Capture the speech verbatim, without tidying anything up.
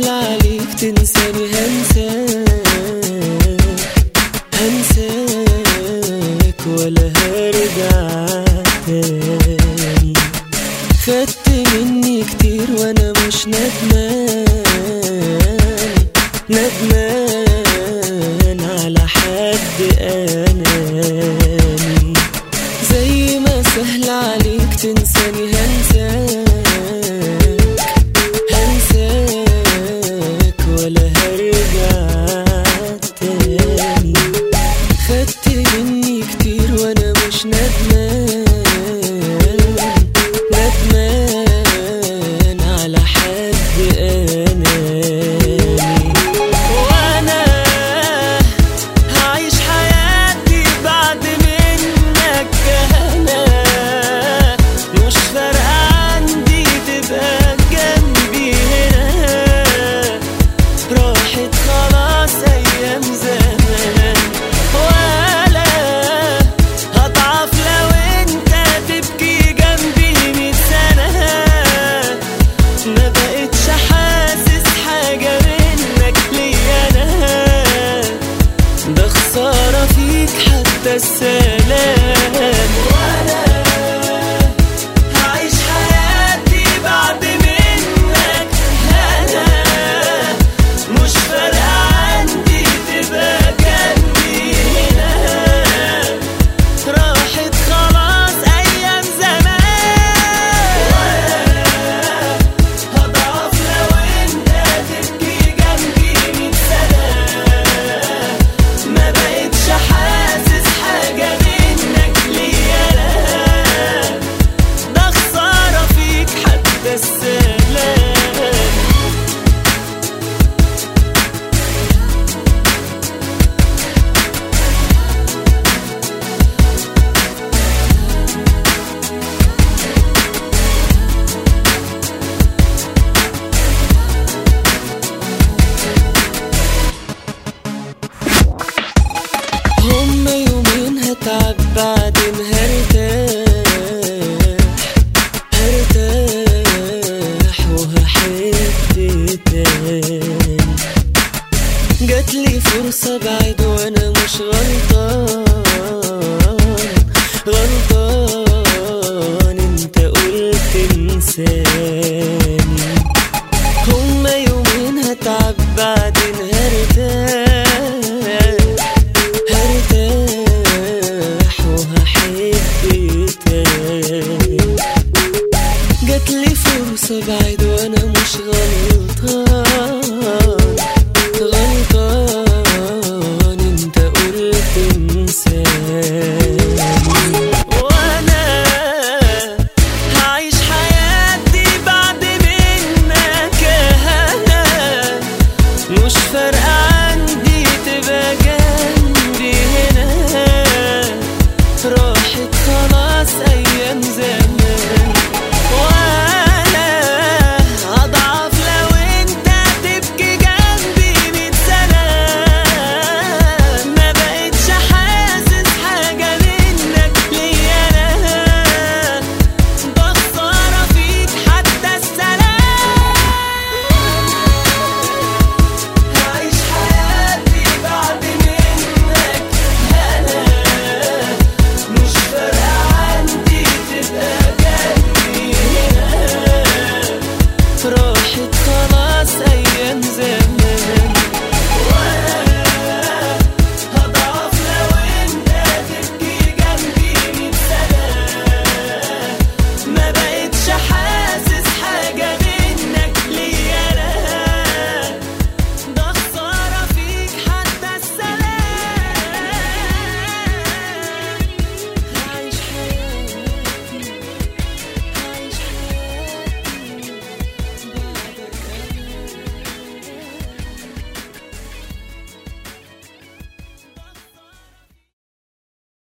عليك تنساني هنساك هنساك ولا هرجع تاني. خدت مني كتير وانا مش ندمان ندمان على حد اناني. زي ما سهل عليك تنساني هنساك هنساك ولا هرجع تاني. خدت مني كتير وانا مش ندمان ندمان على حد اناني. وانا هعيش حياتي بعد منك انا، مش فارقة عندي تبقى جنبي هنا. راحت خلاص ايام زمان، ولا هضعف لو انت تبكي جنبي مية سنة. ما بقتش حاسس حاجة منك ليا انا، ده خسارة فيك حتى السلام. وانا هعيش حياتي بعد منك انا، مش فارقة عندي تبقى جنبي هنا. راحت خلاص ايام زمان، هضعف لو انت تبكي جنبي مية سنة. ما بقتش حاسس حاجة منك ليا انا، ده خسارة فيك حتى السلام. هما يومين هتعب بعدين هرتاح هرتاح وهحب تاني. جاتلي فرصة بعيد وانا مش غلطان غلطان، انت قلت انساني. هما يومين هتعب بعدين هرتاح هرتاح وهحب تاني. جاتلي فرصة بعيد وانا مش غلطان